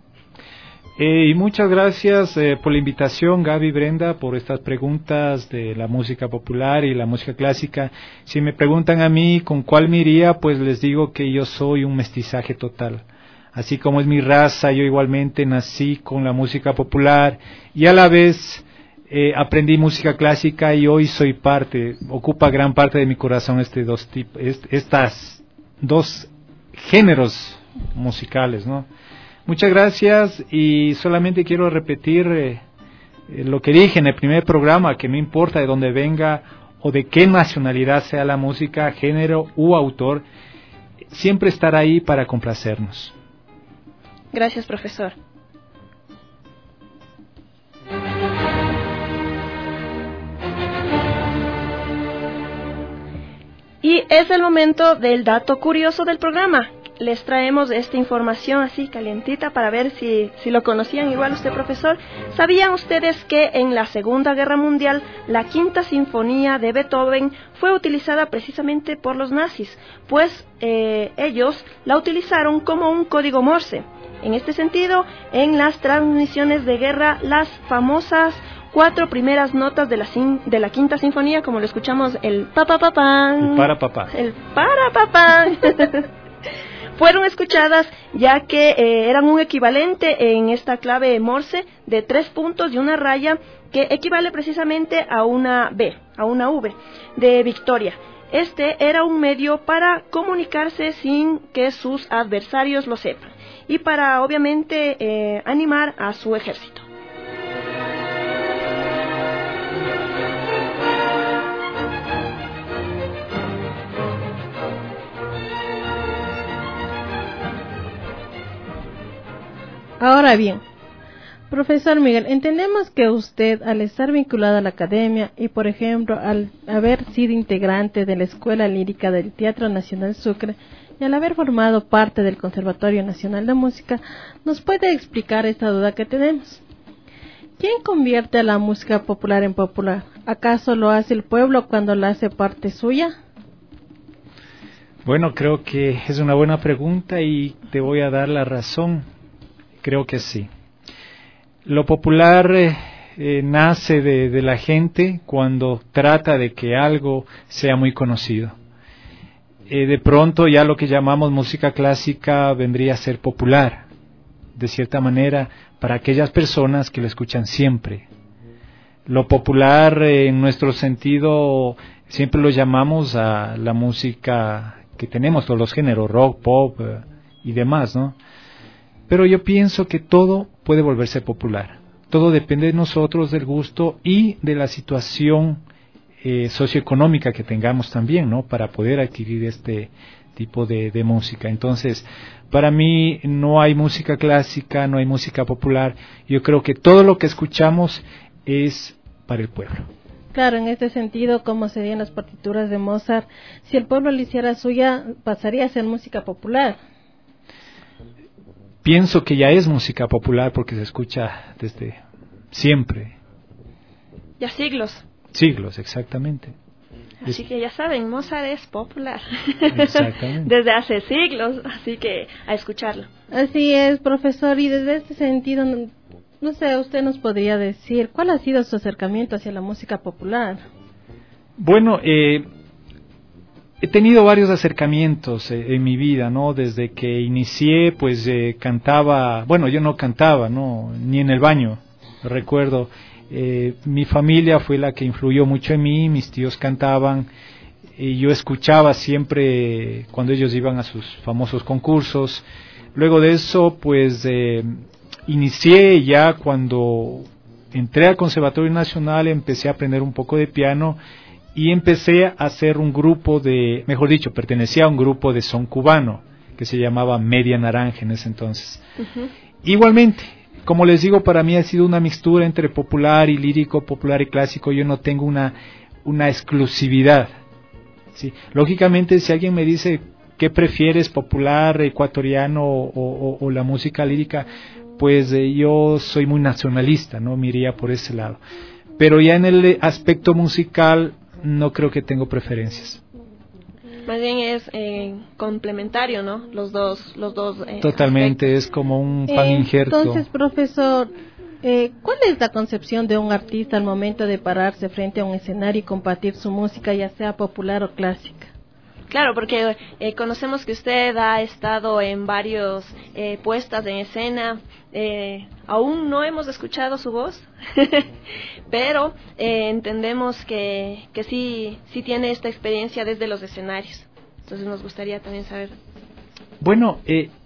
Y muchas gracias por la invitación, Gaby, Brenda, por estas preguntas de la música popular y la música clásica. Si me preguntan a mí con cuál me iría, pues les digo que yo soy un mestizaje total. Así como es mi raza, yo igualmente nací con la música popular y a la vez aprendí música clásica y hoy soy parte, ocupa gran parte de mi corazón estas dos géneros musicales, ¿no? Muchas gracias y solamente quiero repetir lo que dije en el primer programa, que no importa de dónde venga o de qué nacionalidad sea la música, género u autor, siempre estará ahí para complacernos. Gracias, profesor. Y es el momento del dato curioso del programa. Les traemos esta información así calientita para ver si lo conocían igual usted, profesor. ¿Sabían ustedes que en la Segunda Guerra Mundial la Quinta Sinfonía de Beethoven fue utilizada precisamente por los nazis? Pues ellos la utilizaron como un código Morse. En este sentido, en las transmisiones de guerra, las famosas 4 primeras notas de la Quinta Sinfonía, como lo escuchamos, el pa-pa-pa-pan, el para-papá, el para-papán, fueron escuchadas ya que eran un equivalente en esta clave Morse de 3 puntos y una raya que equivale precisamente a una B, a una V de victoria. Este era un medio para comunicarse sin que sus adversarios lo sepan y para obviamente animar a su ejército. Ahora bien, profesor Miguel, entendemos que usted, al estar vinculado a la academia y, por ejemplo, al haber sido integrante de la Escuela Lírica del Teatro Nacional Sucre y al haber formado parte del Conservatorio Nacional de Música, ¿nos puede explicar esta duda que tenemos? ¿Quién convierte a la música popular en popular? ¿Acaso lo hace el pueblo cuando la hace parte suya? Bueno, creo que es una buena pregunta y te voy a dar la razón creo que sí. Lo popular nace de la gente cuando trata de que algo sea muy conocido. De pronto ya lo que llamamos música clásica vendría a ser popular, de cierta manera, para aquellas personas que lo escuchan siempre. Lo popular en nuestro sentido siempre lo llamamos a la música que tenemos, todos los géneros, rock, pop y demás, ¿no? Pero yo pienso que todo puede volverse popular. Todo depende de nosotros, del gusto y de la situación socioeconómica que tengamos también, ¿no? Para poder adquirir este tipo de música. Entonces, para mí no hay música clásica, no hay música popular. Yo creo que todo lo que escuchamos es para el pueblo. Claro, en este sentido, como serían las partituras de Mozart, si el pueblo le hiciera suya, pasaría a ser música popular. Pienso que ya es música popular porque se escucha desde siempre. Ya siglos. Siglos, exactamente. Así que ya saben, Mozart es popular. Exactamente. Desde hace siglos, así que a escucharlo. Así es, profesor, y desde este sentido, no sé, usted nos podría decir, ¿cuál ha sido su acercamiento hacia la música popular? Bueno, he tenido varios acercamientos en mi vida, ¿no? Desde que inicié, pues cantaba, bueno, yo no cantaba, ¿no? Ni en el baño, recuerdo. Mi familia fue la que influyó mucho en mí, mis tíos cantaban, y yo escuchaba siempre cuando ellos iban a sus famosos concursos. Luego de eso, pues inicié ya cuando entré al Conservatorio Nacional, empecé a aprender un poco de piano y empecé a hacer un grupo mejor dicho, pertenecía a un grupo de son cubano que se llamaba Media Naranja en ese entonces. Uh-huh. Igualmente, como les digo, para mí ha sido una mixtura entre popular y lírico, popular y clásico. Yo no tengo una exclusividad, ¿sí? Lógicamente, si alguien me dice ¿qué prefieres, popular, ecuatoriano o la música lírica? Pues yo soy muy nacionalista, ¿no? Me iría por ese lado. Pero ya en el aspecto musical no creo que tengo preferencias. Más bien es complementario, ¿no? Los dos. Totalmente, aspectos. Es como un pan injerto. Entonces, profesor, ¿cuál es la concepción de un artista al momento de pararse frente a un escenario y compartir su música, ya sea popular o clásica? Claro, porque conocemos que usted ha estado en varios puestas en escena. Aún no hemos escuchado su voz, pero entendemos que sí tiene esta experiencia desde los escenarios. Entonces nos gustaría también saber. Bueno,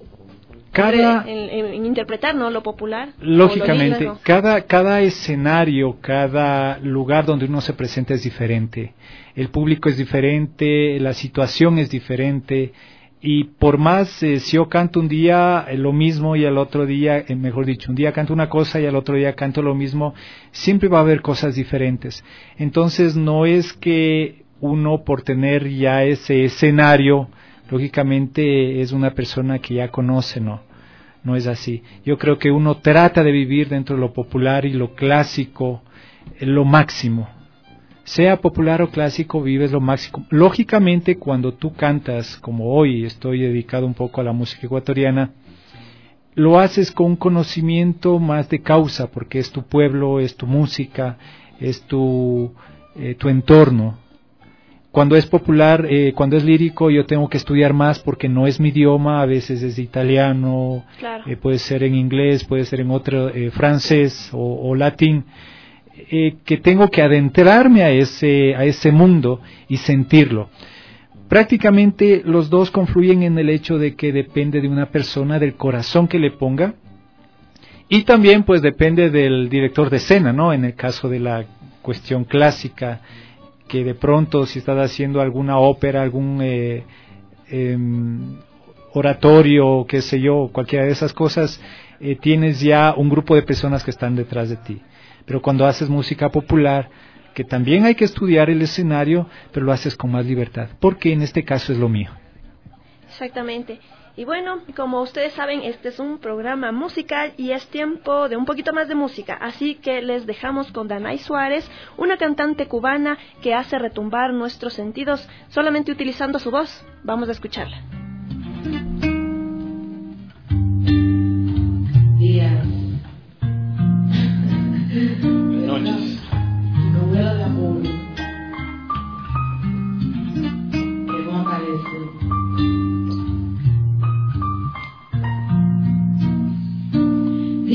en interpretar, ¿no? Lo popular. Lógicamente, cada escenario, cada lugar donde uno se presenta es diferente. El público es diferente, la situación es diferente. Y por más, si yo canto un día lo mismo y al otro día, mejor dicho, un día canto una cosa y al otro día canto lo mismo, siempre va a haber cosas diferentes. Entonces no es que uno por tener ya ese escenario, lógicamente es una persona que ya conoce, no es así. Yo creo que uno trata de vivir dentro de lo popular y lo clásico, lo máximo. Sea popular o clásico, vives lo máximo. Lógicamente, cuando tú cantas, como hoy estoy dedicado un poco a la música ecuatoriana, lo haces con un conocimiento más de causa, porque es tu pueblo, es tu música, es tu entorno. Cuando es popular, cuando es lírico, yo tengo que estudiar más porque no es mi idioma, a veces es italiano, claro. Puede ser en inglés, puede ser en otro, francés o latín. Que tengo que adentrarme a ese mundo y sentirlo. Prácticamente los dos confluyen en el hecho de que depende de una persona, del corazón que le ponga, y también pues depende del director de escena, ¿no? En el caso de la cuestión clásica, que de pronto si estás haciendo alguna ópera, algún oratorio, qué sé yo, cualquiera de esas cosas, tienes ya un grupo de personas que están detrás de ti. Pero cuando haces música popular, que también hay que estudiar el escenario, pero lo haces con más libertad, porque en este caso es lo mío. Exactamente. Y bueno, como ustedes saben, este es un programa musical y es tiempo de un poquito más de música. Así que les dejamos con Danay Suárez, una cantante cubana que hace retumbar nuestros sentidos solamente utilizando su voz. Vamos a escucharla. Y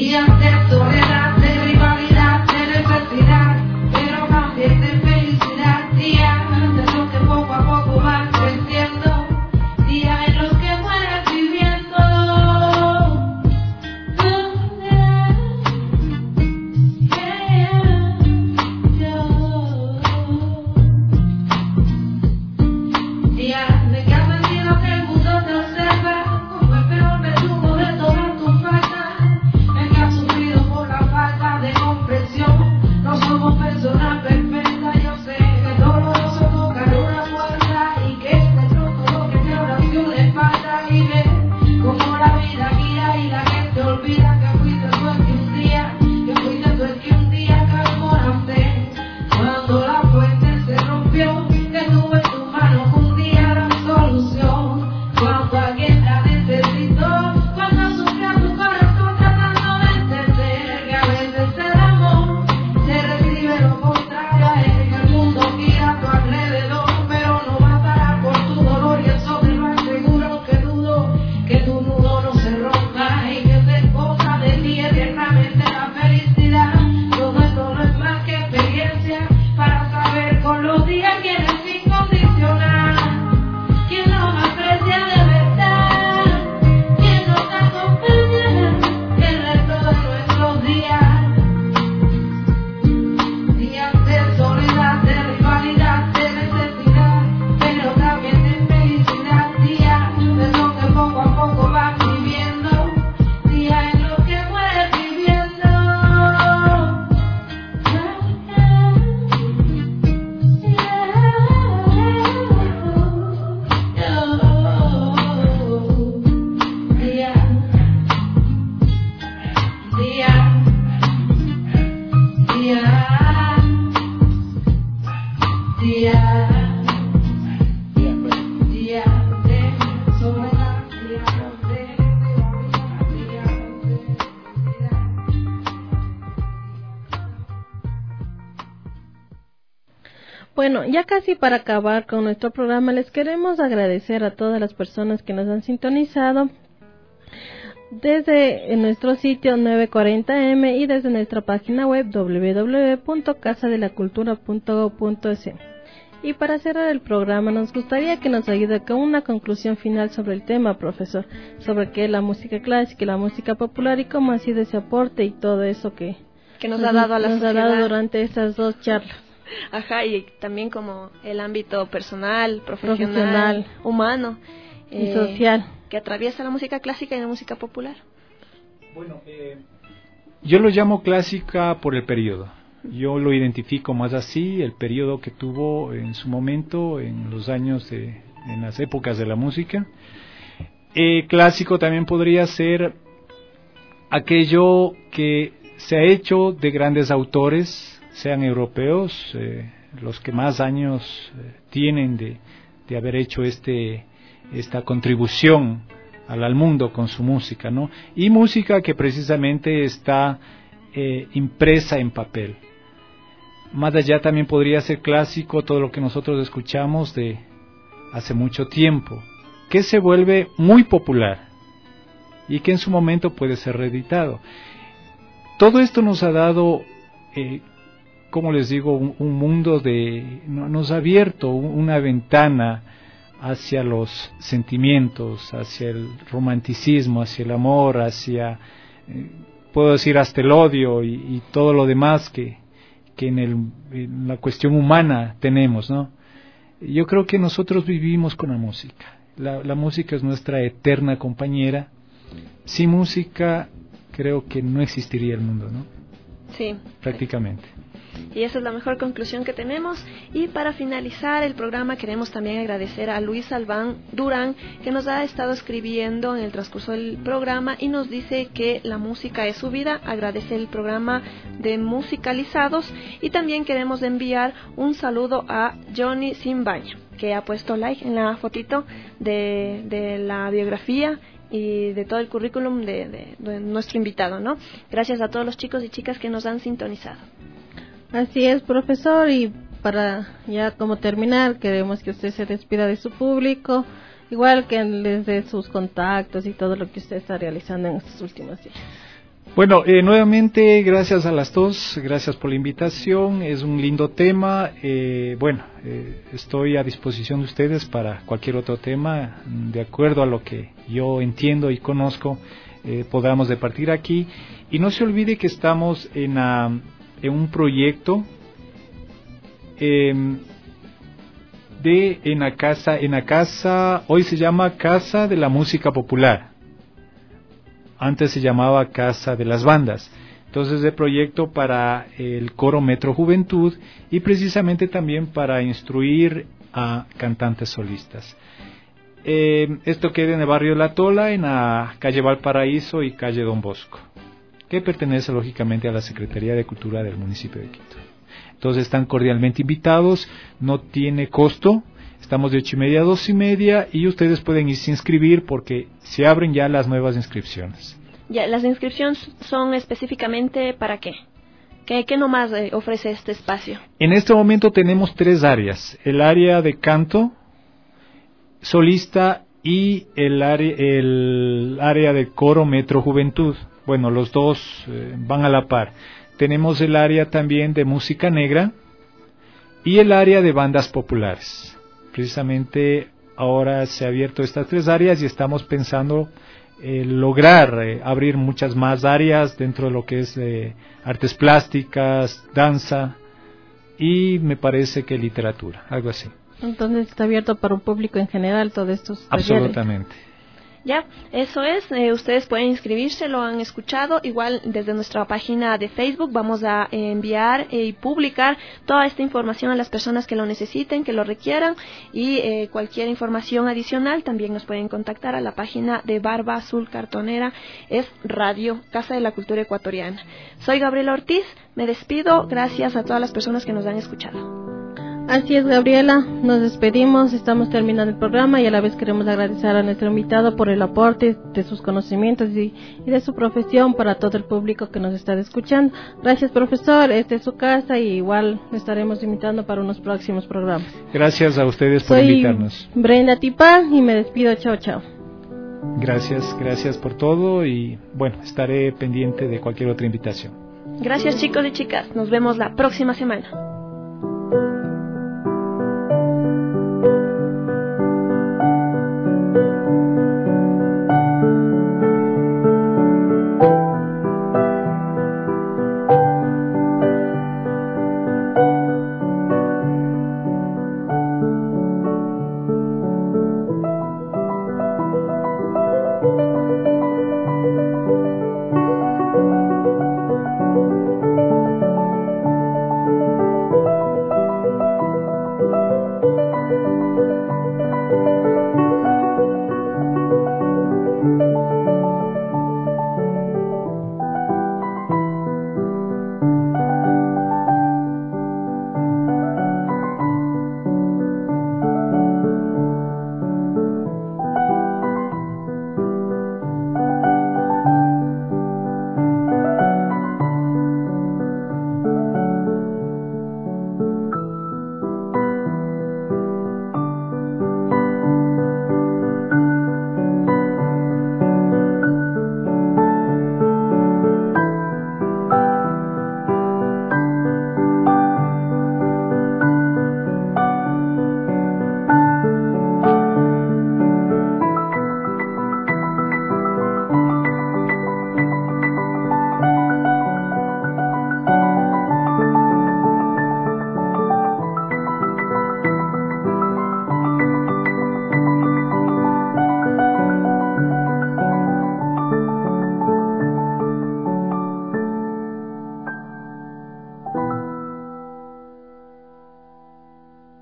Bueno, ya casi para acabar con nuestro programa, les queremos agradecer a todas las personas que nos han sintonizado desde nuestro sitio 940M y desde nuestra página web www.casadelacultura.gov.es. Y para cerrar el programa, nos gustaría que nos ayude con una conclusión final sobre el tema, profesor, sobre qué es la música clásica y la música popular y cómo ha sido ese aporte y todo eso que nos ha dado a la sociedad. Nos ha dado durante estas dos charlas. Ajá, y también como el ámbito personal, profesional, humano y social que atraviesa la música clásica y la música popular. Bueno, yo lo llamo clásica por el periodo. Yo lo identifico más así, el periodo que tuvo en su momento, en los años, en las épocas de la música. Clásico también podría ser aquello que se ha hecho de grandes autores, sean europeos, los que más años tienen de haber hecho esta contribución al mundo con su música, ¿no? Y música que precisamente está impresa en papel. Más allá también podría ser clásico todo lo que nosotros escuchamos de hace mucho tiempo, que se vuelve muy popular y que en su momento puede ser reeditado. Todo esto nos ha dado, como les digo, un mundo nos ha abierto una ventana hacia los sentimientos, hacia el romanticismo, hacia el amor, hacia, puedo decir, hasta el odio y todo lo demás que en la cuestión humana tenemos, ¿no? Yo creo que nosotros vivimos con la música. La música es nuestra eterna compañera. Sin música creo que no existiría el mundo, ¿no? Sí. Prácticamente. Y esa es la mejor conclusión que tenemos. Y para finalizar el programa queremos también agradecer a Luis Albán Durán, que nos ha estado escribiendo en el transcurso del programa y nos dice que la música es su vida. Agradece el programa de Musicalizados y también queremos enviar un saludo a Johnny Simbaña, que ha puesto like en la fotito de la biografía y de todo el currículum de nuestro invitado, ¿no? Gracias a todos los chicos y chicas que nos han sintonizado. Así es, profesor, y para ya como terminar, queremos que usted se despida de su público, igual que les dé sus contactos y todo lo que usted está realizando en estos últimos días. Bueno, nuevamente gracias a las dos, gracias por la invitación, es un lindo tema. Estoy a disposición de ustedes para cualquier otro tema, de acuerdo a lo que yo entiendo y conozco, podamos departir aquí. Y no se olvide que estamos en un proyecto en la casa, hoy se llama Casa de la Música Popular. Antes se llamaba Casa de las Bandas. Entonces, el proyecto para el Coro Metro Juventud y precisamente también para instruir a cantantes solistas. Esto queda en el barrio La Tola, en la calle Valparaíso y calle Don Bosco, que pertenece lógicamente a la Secretaría de Cultura del municipio de Quito. Entonces, están cordialmente invitados, no tiene costo. Estamos de 8:30 a 2:30 y ustedes pueden irse a inscribir porque se abren ya las nuevas inscripciones. Ya, las inscripciones son específicamente ¿para qué? ¿Qué nomás ofrece este espacio? En este momento tenemos 3 áreas: el área de canto, solista y el área de coro Metro Juventud. Bueno, los dos van a la par. Tenemos el área también de música negra y el área de bandas populares. Precisamente ahora se ha abierto estas 3 áreas y estamos pensando lograr abrir muchas más áreas dentro de lo que es artes plásticas, danza y me parece que literatura, algo así. Entonces está abierto para un público en general todos estos talleres. Absolutamente. Ya, eso es, ustedes pueden inscribirse, lo han escuchado, igual desde nuestra página de Facebook vamos a enviar y publicar toda esta información a las personas que lo necesiten, que lo requieran y cualquier información adicional también nos pueden contactar a la página de Barba Azul Cartonera, es Radio Casa de la Cultura Ecuatoriana. Soy Gabriela Ortiz, me despido, gracias a todas las personas que nos han escuchado. Así es, Gabriela, nos despedimos, estamos terminando el programa y a la vez queremos agradecer a nuestro invitado por el aporte de sus conocimientos y de su profesión para todo el público que nos está escuchando. Gracias, profesor, esta es su casa y igual lo estaremos invitando para unos próximos programas. Gracias a ustedes por invitarnos. Soy Brenda Tipán y me despido, chao, chao. Gracias por todo y bueno, estaré pendiente de cualquier otra invitación. Gracias chicos y chicas, nos vemos la próxima semana.